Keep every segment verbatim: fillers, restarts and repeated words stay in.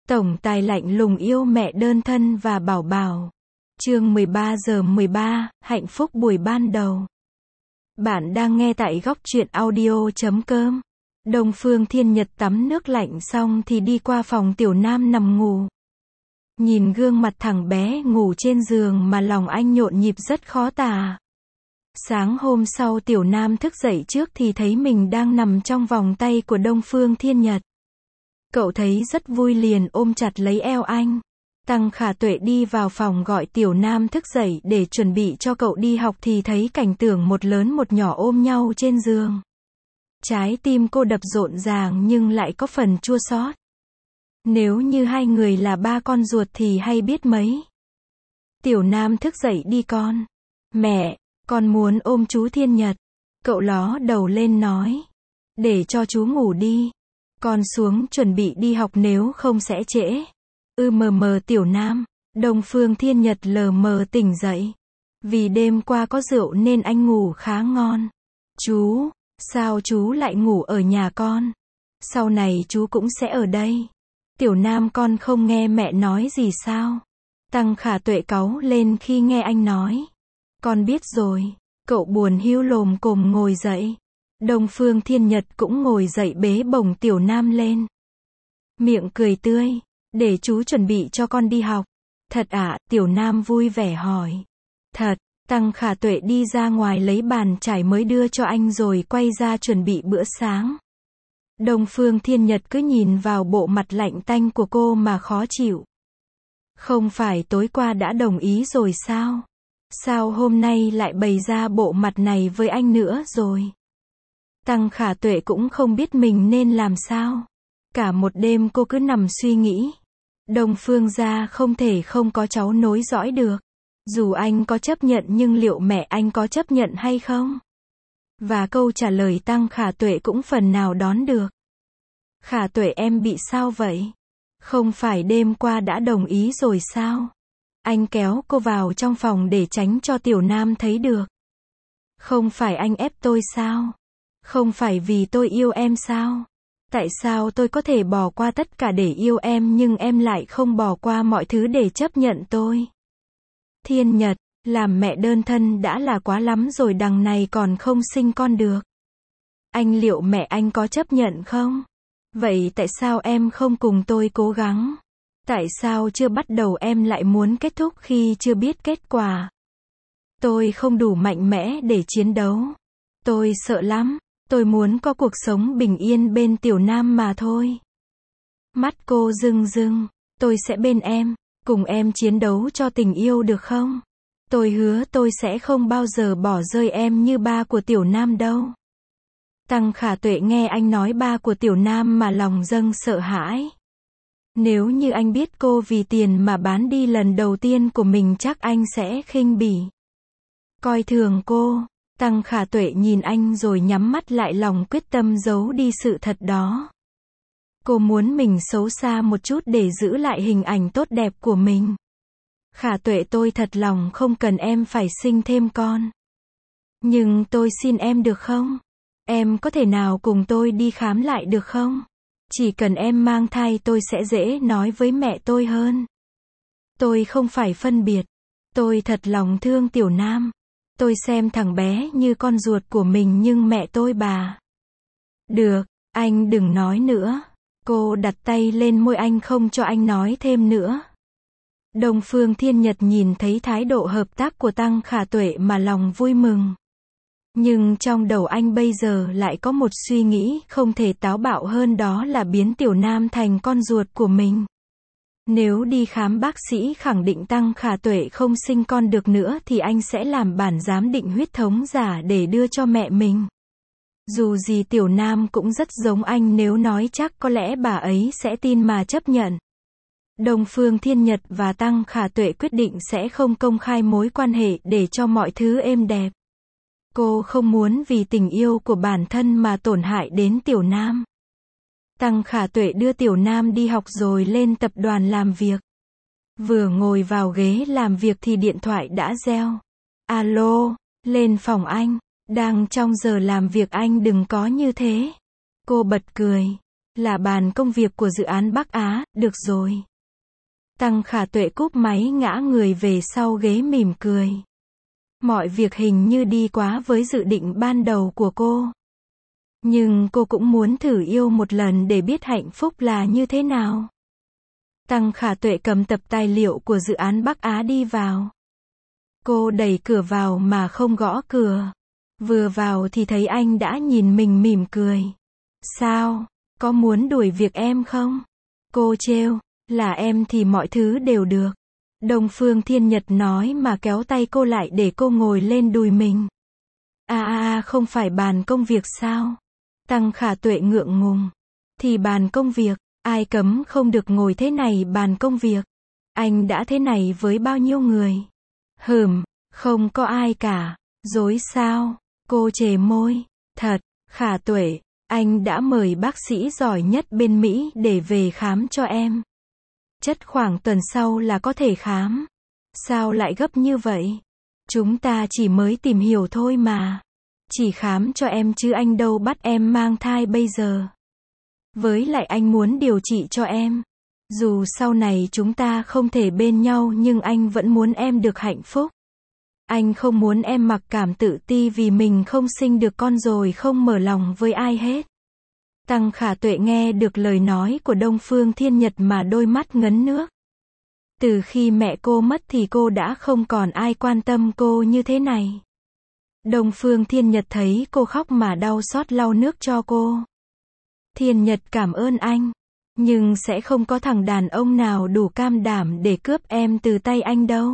Tổng tài lạnh lùng yêu mẹ đơn thân và bảo bảo. Chương mười ba giờ mười ba, hạnh phúc buổi ban đầu. Bạn đang nghe tại góc truyện audio chấm com. Đông Phương Thiên Nhật tắm nước lạnh xong thì đi qua phòng Tiểu Nam nằm ngủ. Nhìn gương mặt thằng bé ngủ trên giường mà lòng anh nhộn nhịp rất khó tả. Sáng hôm sau Tiểu Nam thức dậy trước thì thấy mình đang nằm trong vòng tay của Đông Phương Thiên Nhật. Cậu thấy rất vui liền ôm chặt lấy eo anh. Tăng Khả Tuệ đi vào phòng gọi Tiểu Nam thức dậy để chuẩn bị cho cậu đi học thì thấy cảnh tượng một lớn một nhỏ ôm nhau trên giường. Trái tim cô đập rộn ràng nhưng lại có phần chua xót. Nếu như hai người là ba con ruột thì hay biết mấy. Tiểu Nam thức dậy đi con. Mẹ, con muốn ôm chú Thiên Nhật. Cậu ló đầu lên nói. Để cho chú ngủ đi. Con xuống chuẩn bị đi học nếu không sẽ trễ. Ư mờ mờ Tiểu Nam. Đông Phương Thiên Nhật lờ mờ tỉnh dậy. Vì đêm qua có rượu nên anh ngủ khá ngon. Chú, sao chú lại ngủ ở nhà con? Sau này chú cũng sẽ ở đây. Tiểu Nam con không nghe mẹ nói gì sao? Tăng Khả Tuệ cáu lên khi nghe anh nói. Con biết rồi. Cậu buồn hiu lồm cồm ngồi dậy. Đông Phương Thiên Nhật cũng ngồi dậy bế bổng Tiểu Nam lên. Miệng cười tươi. Để chú chuẩn bị cho con đi học. Thật ạ, à? Tiểu Nam vui vẻ hỏi. Thật. Tăng Khả Tuệ đi ra ngoài lấy bàn chải mới đưa cho anh rồi quay ra chuẩn bị bữa sáng. Đông Phương Thiên Nhật cứ nhìn vào bộ mặt lạnh tanh của cô mà khó chịu. Không phải tối qua đã đồng ý rồi sao? Sao hôm nay lại bày ra bộ mặt này với anh nữa rồi? Tăng Khả Tuệ cũng không biết mình nên làm sao. Cả một đêm cô cứ nằm suy nghĩ. Đông Phương gia không thể không có cháu nối dõi được. Dù anh có chấp nhận nhưng liệu mẹ anh có chấp nhận hay không? Và câu trả lời Tăng Khả Tuệ cũng phần nào đón được. Khả Tuệ em bị sao vậy? Không phải đêm qua đã đồng ý rồi sao? Anh kéo cô vào trong phòng để tránh cho Tiểu Nam thấy được. Không phải anh ép tôi sao? Không phải vì tôi yêu em sao? Tại sao tôi có thể bỏ qua tất cả để yêu em nhưng em lại không bỏ qua mọi thứ để chấp nhận tôi? Thiên Nhật, làm mẹ đơn thân đã là quá lắm rồi đằng này còn không sinh con được. Anh liệu mẹ anh có chấp nhận không? Vậy tại sao em không cùng tôi cố gắng? Tại sao chưa bắt đầu em lại muốn kết thúc khi chưa biết kết quả? Tôi không đủ mạnh mẽ để chiến đấu. Tôi sợ lắm. Tôi muốn có cuộc sống bình yên bên Tiểu Nam mà thôi. Mắt cô rưng rưng. Tôi sẽ bên em. Cùng em chiến đấu cho tình yêu được không? Tôi hứa tôi sẽ không bao giờ bỏ rơi em như ba của Tiểu Nam đâu. Tăng Khả Tuệ nghe anh nói ba của Tiểu Nam mà lòng dâng sợ hãi. Nếu như anh biết cô vì tiền mà bán đi lần đầu tiên của mình chắc anh sẽ khinh bỉ. Coi thường cô. Tăng Khả Tuệ nhìn anh rồi nhắm mắt lại lòng quyết tâm giấu đi sự thật đó. Cô muốn mình xấu xa một chút để giữ lại hình ảnh tốt đẹp của mình. Khả Tuệ tôi thật lòng không cần em phải sinh thêm con. Nhưng tôi xin em được không? Em có thể nào cùng tôi đi khám lại được không? Chỉ cần em mang thai tôi sẽ dễ nói với mẹ tôi hơn. Tôi không phải phân biệt. Tôi thật lòng thương Tiểu Nam. Tôi xem thằng bé như con ruột của mình nhưng mẹ tôi bà. Được, anh đừng nói nữa. Cô đặt tay lên môi anh không cho anh nói thêm nữa. Đông Phương Thiên Nhật nhìn thấy thái độ hợp tác của Tăng Khả Tuệ mà lòng vui mừng. Nhưng trong đầu anh bây giờ lại có một suy nghĩ không thể táo bạo hơn đó là biến Tiểu Nam thành con ruột của mình. Nếu đi khám bác sĩ khẳng định Tăng Khả Tuệ không sinh con được nữa thì anh sẽ làm bản giám định huyết thống giả để đưa cho mẹ mình. Dù gì Tiểu Nam cũng rất giống anh nếu nói chắc có lẽ bà ấy sẽ tin mà chấp nhận. Đông Phương Thiên Nhật và Tăng Khả Tuệ quyết định sẽ không công khai mối quan hệ để cho mọi thứ êm đẹp. Cô không muốn vì tình yêu của bản thân mà tổn hại đến Tiểu Nam. Tăng Khả Tuệ đưa Tiểu Nam đi học rồi lên tập đoàn làm việc. Vừa ngồi vào ghế làm việc thì điện thoại đã reo. Alo, lên phòng anh. Đang trong giờ làm việc anh đừng có như thế. Cô bật cười. Là bàn công việc của dự án Bắc Á, được rồi. Tăng Khả Tuệ cúp máy ngã người về sau ghế mỉm cười. Mọi việc hình như đi quá với dự định ban đầu của cô. Nhưng cô cũng muốn thử yêu một lần để biết hạnh phúc là như thế nào. Tăng Khả Tuệ cầm tập tài liệu của dự án Bắc Á đi vào. Cô đẩy cửa vào mà không gõ cửa. Vừa vào thì thấy anh đã nhìn mình mỉm cười. Sao, có muốn đuổi việc em không? Cô trêu, là em thì mọi thứ đều được. Đông Phương Thiên Nhật nói mà kéo tay cô lại để cô ngồi lên đùi mình. À à à, không phải bàn công việc sao? Tăng Khả Tuệ ngượng ngùng. Thì bàn công việc, ai cấm không được ngồi thế này bàn công việc. Anh đã thế này với bao nhiêu người? Hừm, không có ai cả. Dối sao? Cô chề môi. Thật, Khả Tuệ, anh đã mời bác sĩ giỏi nhất bên Mỹ để về khám cho em. Chất khoảng tuần sau là có thể khám. Sao lại gấp như vậy? Chúng ta chỉ mới tìm hiểu thôi mà. Chỉ khám cho em chứ anh đâu bắt em mang thai bây giờ. Với lại anh muốn điều trị cho em. Dù sau này chúng ta không thể bên nhau nhưng anh vẫn muốn em được hạnh phúc. Anh không muốn em mặc cảm tự ti vì mình không sinh được con rồi không mở lòng với ai hết. Tăng Khả Tuệ nghe được lời nói của Đông Phương Thiên Nhật mà đôi mắt ngấn nước. Từ khi mẹ cô mất thì cô đã không còn ai quan tâm cô như thế này. Đông Phương Thiên Nhật thấy cô khóc mà đau xót lau nước cho cô. Thiên Nhật cảm ơn anh. Nhưng sẽ không có thằng đàn ông nào đủ cam đảm để cướp em từ tay anh đâu.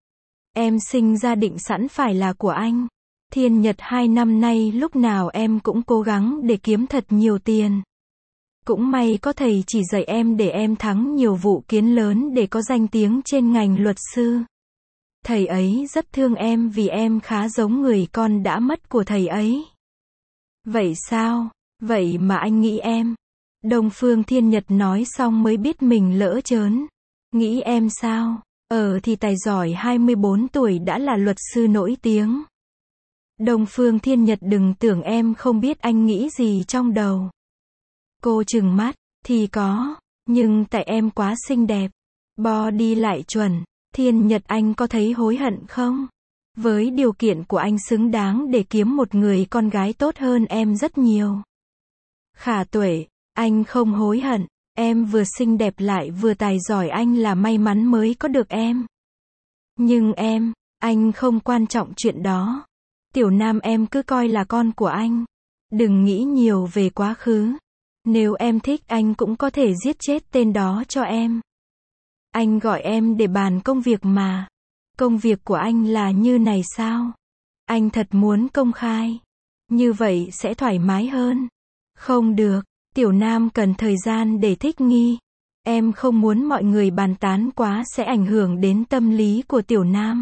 Em sinh ra định sẵn phải là của anh. Thiên Nhật hai năm nay lúc nào em cũng cố gắng để kiếm thật nhiều tiền. Cũng may có thầy chỉ dạy em để em thắng nhiều vụ kiến lớn để có danh tiếng trên ngành luật sư. Thầy ấy rất thương em vì em khá giống người con đã mất của thầy ấy. Vậy sao? Vậy mà anh nghĩ em. Đông Phương Thiên Nhật nói xong mới biết mình lỡ trớn. Nghĩ em sao? Ờ thì tài giỏi hai mươi bốn tuổi đã là luật sư nổi tiếng. Đông Phương Thiên Nhật đừng tưởng em không biết anh nghĩ gì trong đầu. Cô trừng mắt, thì có, nhưng tại em quá xinh đẹp. Body lại chuẩn. Thiên Nhật anh có thấy hối hận không? Với điều kiện của anh xứng đáng để kiếm một người con gái tốt hơn em rất nhiều. Khả Tuệ, anh không hối hận. Em vừa xinh đẹp lại vừa tài giỏi anh là may mắn mới có được em. Nhưng em, anh không quan trọng chuyện đó. Tiểu Nam em cứ coi là con của anh. Đừng nghĩ nhiều về quá khứ. Nếu em thích anh cũng có thể giết chết tên đó cho em. Anh gọi em để bàn công việc mà. Công việc của anh là như này sao? Anh thật muốn công khai. Như vậy sẽ thoải mái hơn. Không được, Tiểu Nam cần thời gian để thích nghi. Em không muốn mọi người bàn tán quá sẽ ảnh hưởng đến tâm lý của Tiểu Nam.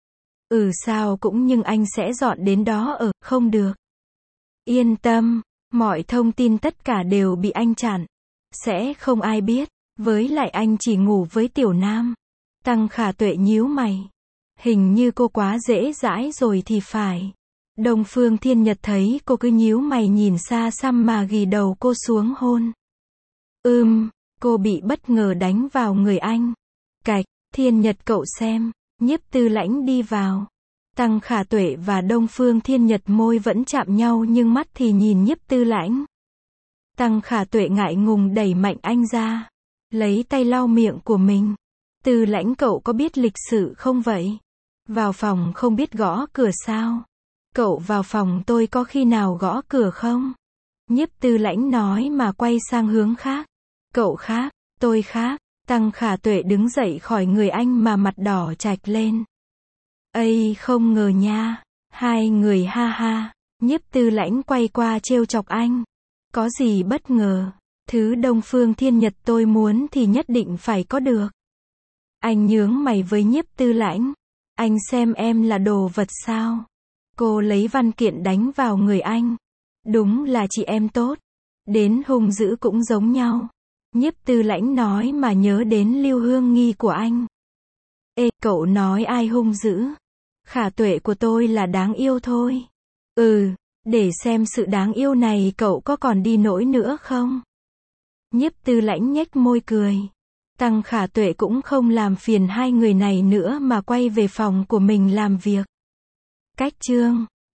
Ừ sao cũng nhưng anh sẽ dọn đến đó ở, không được. Yên tâm, mọi thông tin tất cả đều bị anh chặn. Sẽ không ai biết, với lại anh chỉ ngủ với Tiểu Nam. Tăng Khả Tuệ nhíu mày. Hình như cô quá dễ dãi rồi thì phải. Đông Phương Thiên Nhật thấy cô cứ nhíu mày nhìn xa xăm mà ghì đầu cô xuống hôn. Ừm, cô bị bất ngờ đánh vào người anh. Cạch, Thiên Nhật cậu xem, Nhiếp Tư Lãnh đi vào. Tăng Khả Tuệ và Đông Phương Thiên Nhật môi vẫn chạm nhau nhưng mắt thì nhìn Nhiếp Tư Lãnh. Tăng Khả Tuệ ngại ngùng đẩy mạnh anh ra. Lấy tay lau miệng của mình. Tư Lãnh cậu có biết lịch sự không vậy? Vào phòng không biết gõ cửa sao? Cậu vào phòng tôi có khi nào gõ cửa không? Nhiếp Tư Lãnh nói mà quay sang hướng khác. Cậu khác, tôi khác. Tăng Khả Tuệ đứng dậy khỏi người anh mà mặt đỏ chạch lên. Ây không ngờ nha. Hai người ha ha. Nhiếp Tư Lãnh quay qua trêu chọc anh. Có gì bất ngờ. Thứ Đông Phương Thiên Nhật tôi muốn thì nhất định phải có được. Anh nhướng mày với Nhiếp Tư Lãnh. Anh xem em là đồ vật sao? Cô lấy văn kiện đánh vào người anh. Đúng là chị em tốt. Đến hung dữ cũng giống nhau. Nhiếp Tư Lãnh nói mà nhớ đến Lưu Hương Nghi của anh. Ê, cậu nói ai hung dữ? Khả Tuệ của tôi là đáng yêu thôi. Ừ, để xem sự đáng yêu này cậu có còn đi nổi nữa không? Nhiếp Tư Lãnh nhếch môi cười. Tăng Khả Tuệ cũng không làm phiền hai người này nữa mà quay về phòng của mình làm việc. Cách chương